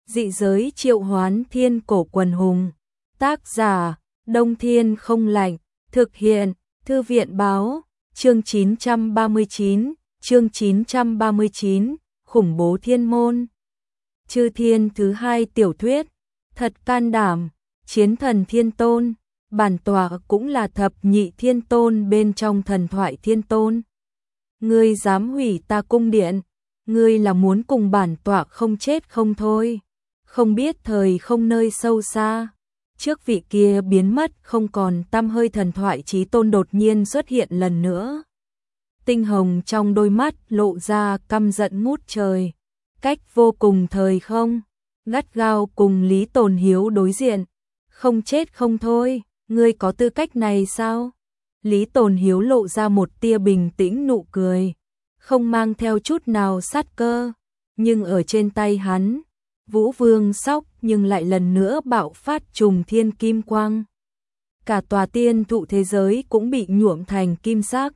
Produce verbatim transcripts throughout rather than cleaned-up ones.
Dị giới triệu hoán thiên cổ quần hùng. Tác giả, Đông Thiên không lạnh. Thực hiện, Thư viện báo. Chương chín trăm ba mươi chín, chương chín trăm ba mươi chín, khủng bố thiên môn. Chư thiên thứ hai tiểu thuyết. Thật can đảm, chiến thần thiên tôn. Bản tọa cũng là thập nhị thiên tôn bên trong thần thoại thiên tôn. Ngươi dám hủy ta cung điện, ngươi là muốn cùng bản tọa không chết không thôi. Không biết thời không nơi sâu xa, trước vị kia biến mất không còn tăm hơi thần thoại chí tôn đột nhiên xuất hiện lần nữa. Tinh hồng trong đôi mắt lộ ra căm giận ngút trời, cách vô cùng thời không, gắt gao cùng Lý Tồn Hiếu đối diện. Không chết không thôi, ngươi có tư cách này sao? Lý Tồn Hiếu lộ ra một tia bình tĩnh nụ cười, không mang theo chút nào sát cơ, nhưng ở trên tay hắn, Vũ Vương sóc nhưng lại lần nữa bạo phát trùng thiên kim quang. Cả tòa tiên thụ thế giới cũng bị nhuộm thành kim sắc.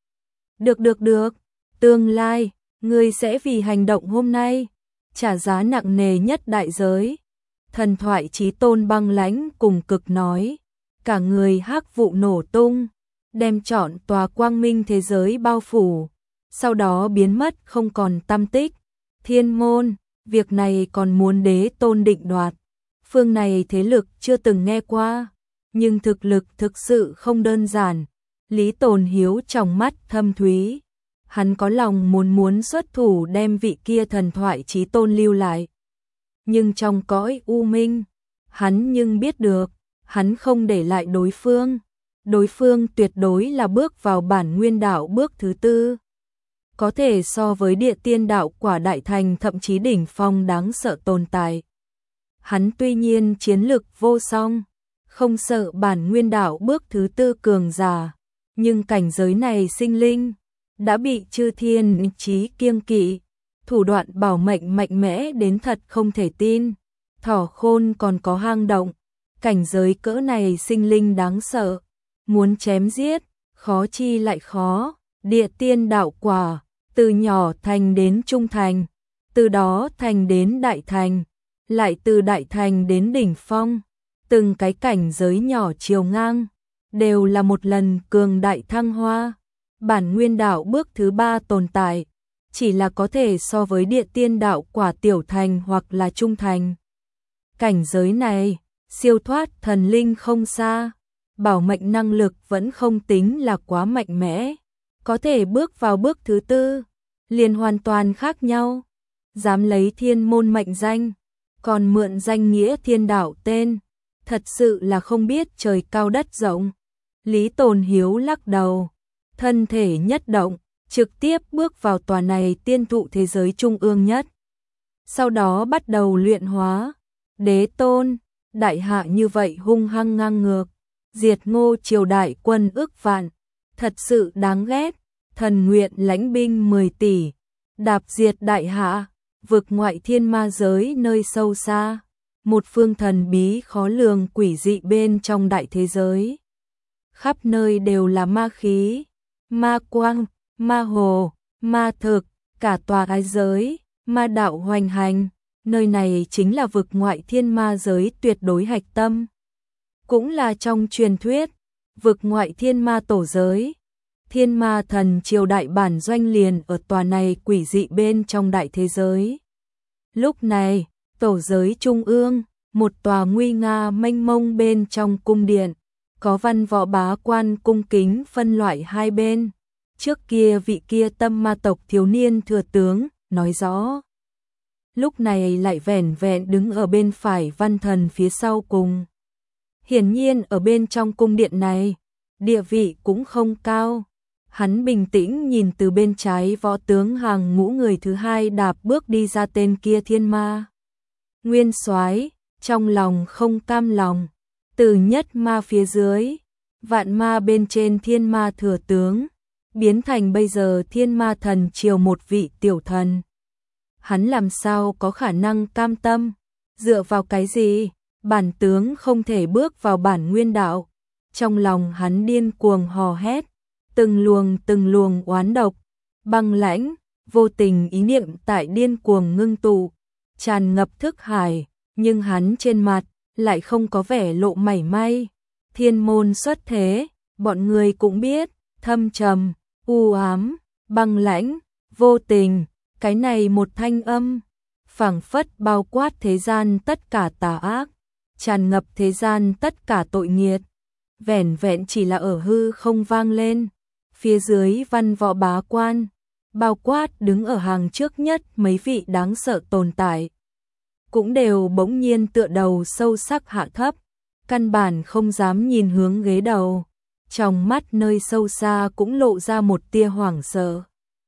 Được được được, tương lai, ngươi sẽ vì hành động hôm nay, trả giá nặng nề nhất đại giới. Thần thoại chí tôn băng lãnh cùng cực nói, cả người hắc vụ nổ tung, đem trọn tòa quang minh thế giới bao phủ, sau đó biến mất không còn tăm tích. Thiên môn, việc này còn muốn đế tôn định đoạt. Phương này thế lực chưa từng nghe qua, nhưng thực lực thực sự không đơn giản. Lý Tồn Hiếu trong mắt thâm thúy, hắn có lòng muốn muốn xuất thủ đem vị kia thần thoại chí tôn lưu lại. Nhưng trong cõi u minh, hắn nhưng biết được, hắn không để lại đối phương. Đối phương tuyệt đối là bước vào bản nguyên đạo bước thứ tư. Có thể so với địa tiên đạo quả đại thành thậm chí đỉnh phong đáng sợ tồn tại. Hắn tuy nhiên chiến lực vô song, không sợ bản nguyên đạo bước thứ tư cường giả, nhưng cảnh giới này sinh linh đã bị chư thiên chí kiêng kỵ, thủ đoạn bảo mệnh mạnh mẽ đến thật không thể tin. Thỏ khôn còn có hang động, cảnh giới cỡ này sinh linh đáng sợ, muốn chém giết, khó chi lại khó. Địa tiên đạo quả, từ nhỏ thành đến trung thành, từ đó thành đến đại thành, lại từ đại thành đến đỉnh phong, từng cái cảnh giới nhỏ chiều ngang, đều là một lần cường đại thăng hoa. Bản nguyên đạo bước thứ ba tồn tại, chỉ là có thể so với địa tiên đạo quả tiểu thành hoặc là trung thành. Cảnh giới này, siêu thoát thần linh không xa, bảo mệnh năng lực vẫn không tính là quá mạnh mẽ. Có thể bước vào bước thứ tư, liền hoàn toàn khác nhau. Dám lấy thiên môn mệnh danh, còn mượn danh nghĩa thiên đạo tên, thật sự là không biết trời cao đất rộng. Lý Tồn Hiếu lắc đầu, thân thể nhất động, trực tiếp bước vào tòa này tiên thụ thế giới trung ương nhất. Sau đó bắt đầu luyện hóa. Đế tôn, đại hạ như vậy hung hăng ngang ngược, diệt Ngô triều đại quân ước vạn, thật sự đáng ghét. Thần nguyện lãnh binh mười tỷ, đạp diệt đại hạ, vực ngoại thiên ma giới nơi sâu xa, một phương thần bí khó lường quỷ dị bên trong đại thế giới. Khắp nơi đều là ma khí, ma quang, ma hồ, ma thực, cả tòa ái giới, ma đạo hoành hành, nơi này chính là vực ngoại thiên ma giới tuyệt đối hạch tâm. Cũng là trong truyền thuyết, vực ngoại thiên ma tổ giới. Thiên ma thần triều đại bản doanh liền ở tòa này quỷ dị bên trong đại thế giới. Lúc này, tổ giới trung ương, một tòa nguy nga mênh mông bên trong cung điện, có văn võ bá quan cung kính phân loại hai bên. Trước kia vị kia tâm ma tộc thiếu niên thừa tướng, nói rõ. Lúc này lại vẻn vẹn đứng ở bên phải văn thần phía sau cùng. Hiển nhiên ở bên trong cung điện này, địa vị cũng không cao. Hắn bình tĩnh nhìn từ bên trái võ tướng hàng ngũ người thứ hai đạp bước đi ra tên kia thiên ma. Nguyên soái, trong lòng không cam lòng, từ nhất ma phía dưới, vạn ma bên trên thiên ma thừa tướng, biến thành bây giờ thiên ma thần triều một vị tiểu thần. Hắn làm sao có khả năng cam tâm, dựa vào cái gì, bản tướng không thể bước vào bản nguyên đạo. Trong lòng hắn điên cuồng hò hét. Từng luồng từng luồng oán độc, băng lãnh, vô tình ý niệm tại điên cuồng ngưng tụ, tràn ngập thức hải, nhưng hắn trên mặt lại không có vẻ lộ mảy may. Thiên môn xuất thế, bọn người cũng biết, thâm trầm, u ám, băng lãnh, vô tình, cái này một thanh âm, phảng phất bao quát thế gian tất cả tà ác, tràn ngập thế gian tất cả tội nghiệt, vẻn vẹn chỉ là ở hư không vang lên. Phía dưới văn võ bá quan, bao quát đứng ở hàng trước nhất mấy vị đáng sợ tồn tại, cũng đều bỗng nhiên tựa đầu sâu sắc hạ thấp, căn bản không dám nhìn hướng ghế đầu, trong mắt nơi sâu xa cũng lộ ra một tia hoảng sợ.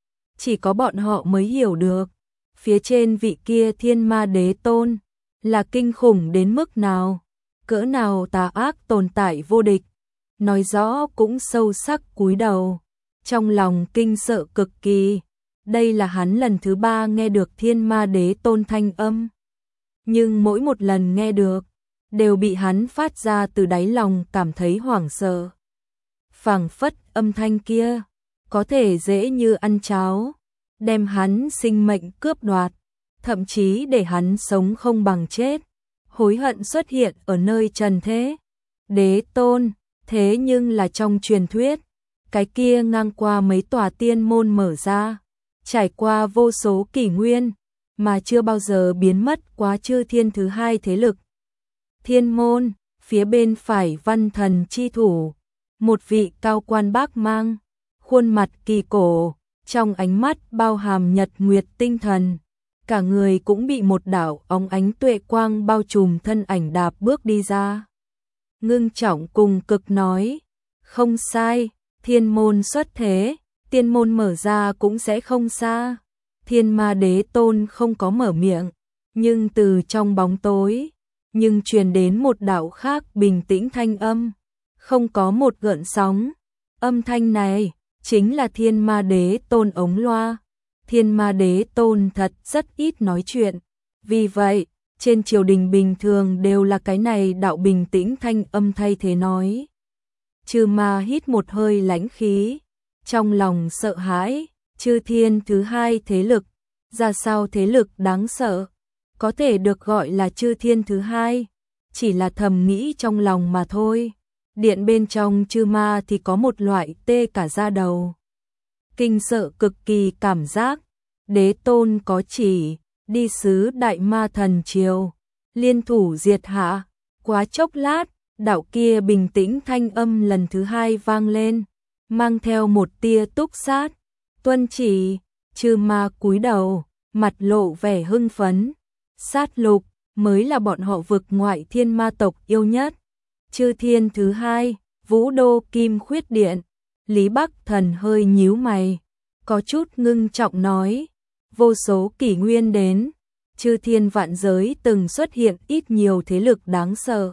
Chỉ có bọn họ mới hiểu được, phía trên vị kia Thiên Ma Đế Tôn là kinh khủng đến mức nào, cỡ nào tà ác tồn tại vô địch, nói rõ cũng sâu sắc cúi đầu, trong lòng kinh sợ cực kỳ. Đây là hắn lần thứ ba nghe được Thiên Ma Đế Tôn thanh âm, nhưng mỗi một lần nghe được đều bị hắn phát ra từ đáy lòng cảm thấy hoảng sợ. Phảng phất âm thanh kia có thể dễ như ăn cháo, đem hắn sinh mệnh cướp đoạt, thậm chí để hắn sống không bằng chết. Hối hận xuất hiện ở nơi trần thế. Đế Tôn, thế nhưng là trong truyền thuyết, cái kia ngang qua mấy tòa tiên môn mở ra, trải qua vô số kỷ nguyên, mà chưa bao giờ biến mất quá chư thiên thứ hai thế lực. Thiên môn, phía bên phải văn thần chi thủ, một vị cao quan bác mang, khuôn mặt kỳ cổ, trong ánh mắt bao hàm nhật nguyệt tinh thần, cả người cũng bị một đạo óng ánh tuệ quang bao trùm, thân ảnh đạp bước đi ra. Ngưng trọng cùng cực nói, không sai, thiên môn xuất thế, tiên môn mở ra cũng sẽ không xa. Thiên Ma Đế Tôn không có mở miệng, nhưng từ trong bóng tối, nhưng truyền đến một đạo khác bình tĩnh thanh âm, không có một gợn sóng. Âm thanh này chính là Thiên Ma Đế Tôn ống loa. Thiên Ma Đế Tôn thật rất ít nói chuyện, vì vậy trên triều đình bình thường đều là cái này đạo bình tĩnh thanh âm thay thế nói. Chư ma hít một hơi lãnh khí, trong lòng sợ hãi. Chư thiên thứ hai thế lực, ra sao thế lực đáng sợ, có thể được gọi là chư thiên thứ hai, chỉ là thầm nghĩ trong lòng mà thôi. Điện bên trong chư ma thì có một loại tê cả da đầu, kinh sợ cực kỳ cảm giác. Đế Tôn có chỉ, đi sứ đại ma thần triều, liên thủ diệt hạ. Quá chốc lát, đạo kia bình tĩnh thanh âm lần thứ hai vang lên, mang theo một tia túc sát. Tuân chỉ, chư ma cúi đầu, mặt lộ vẻ hưng phấn. Sát lục mới là bọn họ vực ngoại thiên ma tộc yêu nhất. Chư thiên thứ hai, Vũ Đô Kim Khuyết Điện. Lý Bắc Thần hơi nhíu mày, có chút ngưng trọng nói, vô số kỷ nguyên đến, chư thiên vạn giới từng xuất hiện ít nhiều thế lực đáng sợ.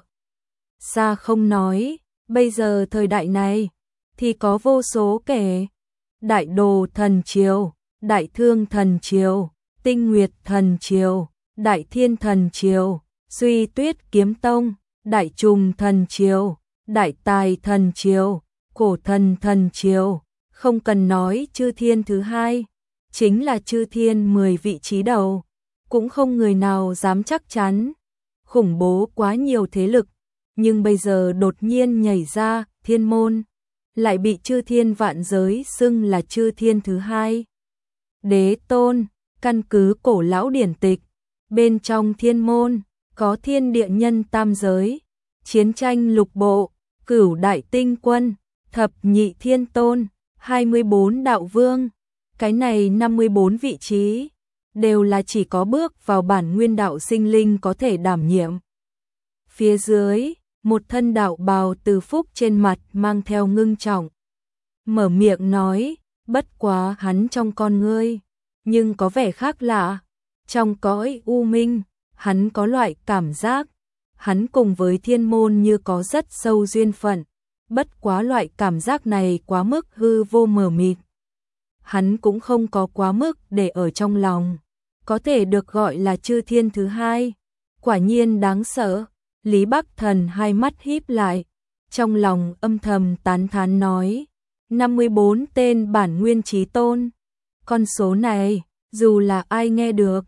Xa không nói, bây giờ thời đại này thì có vô số kẻ. Đại Đồ Thần Triều, Đại Thương Thần Triều, Tinh Nguyệt Thần Triều, Đại Thiên Thần Triều, Suy Tuyết Kiếm Tông, Đại Trùng Thần Triều, Đại Tài Thần Triều, Cổ Thần Thần Triều. Không cần nói chư thiên thứ hai, chính là chư thiên mười vị trí đầu, cũng không người nào dám chắc chắn. Khủng bố quá nhiều thế lực, nhưng bây giờ đột nhiên nhảy ra thiên môn, lại bị chư thiên vạn giới xưng là chư thiên thứ hai. Đế Tôn, căn cứ cổ lão điển tịch, bên trong thiên môn có thiên địa nhân tam giới, chiến tranh lục bộ, cửu đại tinh quân, thập nhị thiên tôn, hai mươi bốn đạo vương. Cái này năm mươi bốn vị trí đều là chỉ có bước vào bản nguyên đạo sinh linh có thể đảm nhiệm. Phía dưới, một thân đạo bào từ phúc trên mặt mang theo ngưng trọng, mở miệng nói, bất quá hắn trong con ngươi, nhưng có vẻ khác lạ. Trong cõi u minh, hắn có loại cảm giác, hắn cùng với thiên môn như có rất sâu duyên phận, bất quá loại cảm giác này quá mức hư vô mờ mịt. Hắn cũng không có quá mức để ở trong lòng, có thể được gọi là chư thiên thứ hai, quả nhiên đáng sợ. Lý Bắc Thần hai mắt híp lại, trong lòng âm thầm tán thán nói, năm mươi bốn tên bản nguyên chí tôn. Con số này, dù là ai nghe được,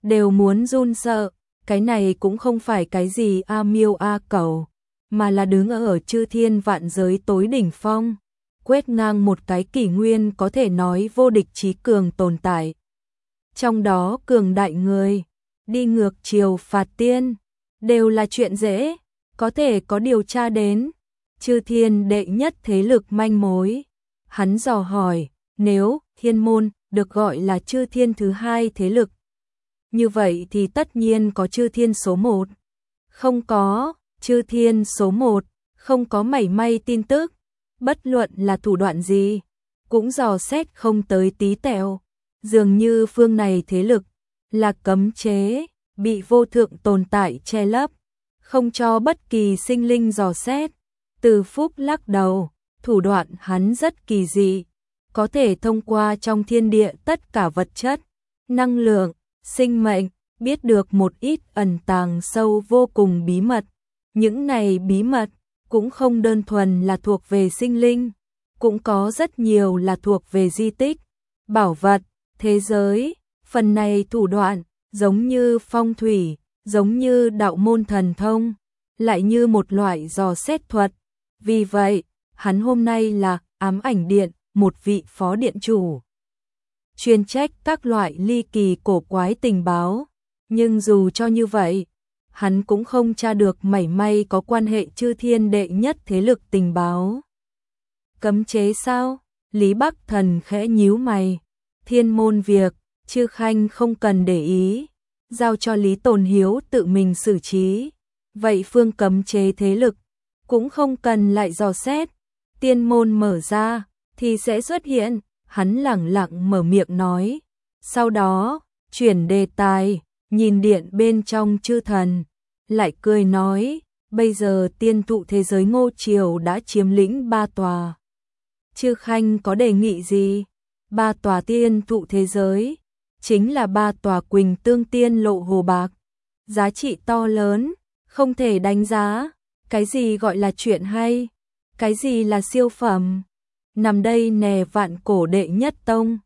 đều muốn run sợ, cái này cũng không phải cái gì a miêu a cẩu, mà là đứng ở chư thiên vạn giới tối đỉnh phong, quét ngang một cái kỷ nguyên có thể nói vô địch chí cường tồn tại. Trong đó cường đại người, đi ngược chiều phạt tiên, đều là chuyện dễ, có thể có điều tra đến. Chư thiên đệ nhất thế lực manh mối. Hắn dò hỏi, nếu thiên môn được gọi là chư thiên thứ hai thế lực, như vậy thì tất nhiên có chư thiên số một. Không có, chư thiên số một, không có mảy may tin tức, bất luận là thủ đoạn gì, cũng dò xét không tới tí tẹo. Dường như phương này thế lực là cấm chế, bị vô thượng tồn tại che lấp, không cho bất kỳ sinh linh dò xét. Từ Phúc lắc đầu, thủ đoạn hắn rất kỳ dị, có thể thông qua trong thiên địa tất cả vật chất, năng lượng, sinh mệnh, biết được một ít ẩn tàng sâu vô cùng bí mật. Những này bí mật cũng không đơn thuần là thuộc về sinh linh, cũng có rất nhiều là thuộc về di tích, bảo vật, thế giới. Phần này thủ đoạn giống như phong thủy, giống như đạo môn thần thông, lại như một loại dò xét thuật. Vì vậy, hắn hôm nay là Ám Ảnh Điện, một vị phó điện chủ, chuyên trách các loại ly kỳ cổ quái tình báo. Nhưng dù cho như vậy, hắn cũng không tra được mảy may có quan hệ chư thiên đệ nhất thế lực tình báo. Cấm chế sao? Lý Bắc Thần khẽ nhíu mày. Thiên môn việc, Chư Khanh không cần để ý, giao cho Lý Tồn Hiếu tự mình xử trí. Vậy phương cấm chế thế lực, cũng không cần lại dò xét. Tiên môn mở ra, thì sẽ xuất hiện. Hắn lẳng lặng mở miệng nói. Sau đó, chuyển đề tài, nhìn điện bên trong chư thần, lại cười nói, bây giờ tiên thụ thế giới Ngô Triều đã chiếm lĩnh ba tòa. Chư Khanh có đề nghị gì? Ba tòa tiên thụ thế giới, chính là ba tòa Quỳnh Tương Tiên Lộ Hồ Bạc. Giá trị to lớn, không thể đánh giá. Cái gì gọi là chuyện hay? Cái gì là siêu phẩm? Nằm đây nè vạn cổ đệ nhất tông,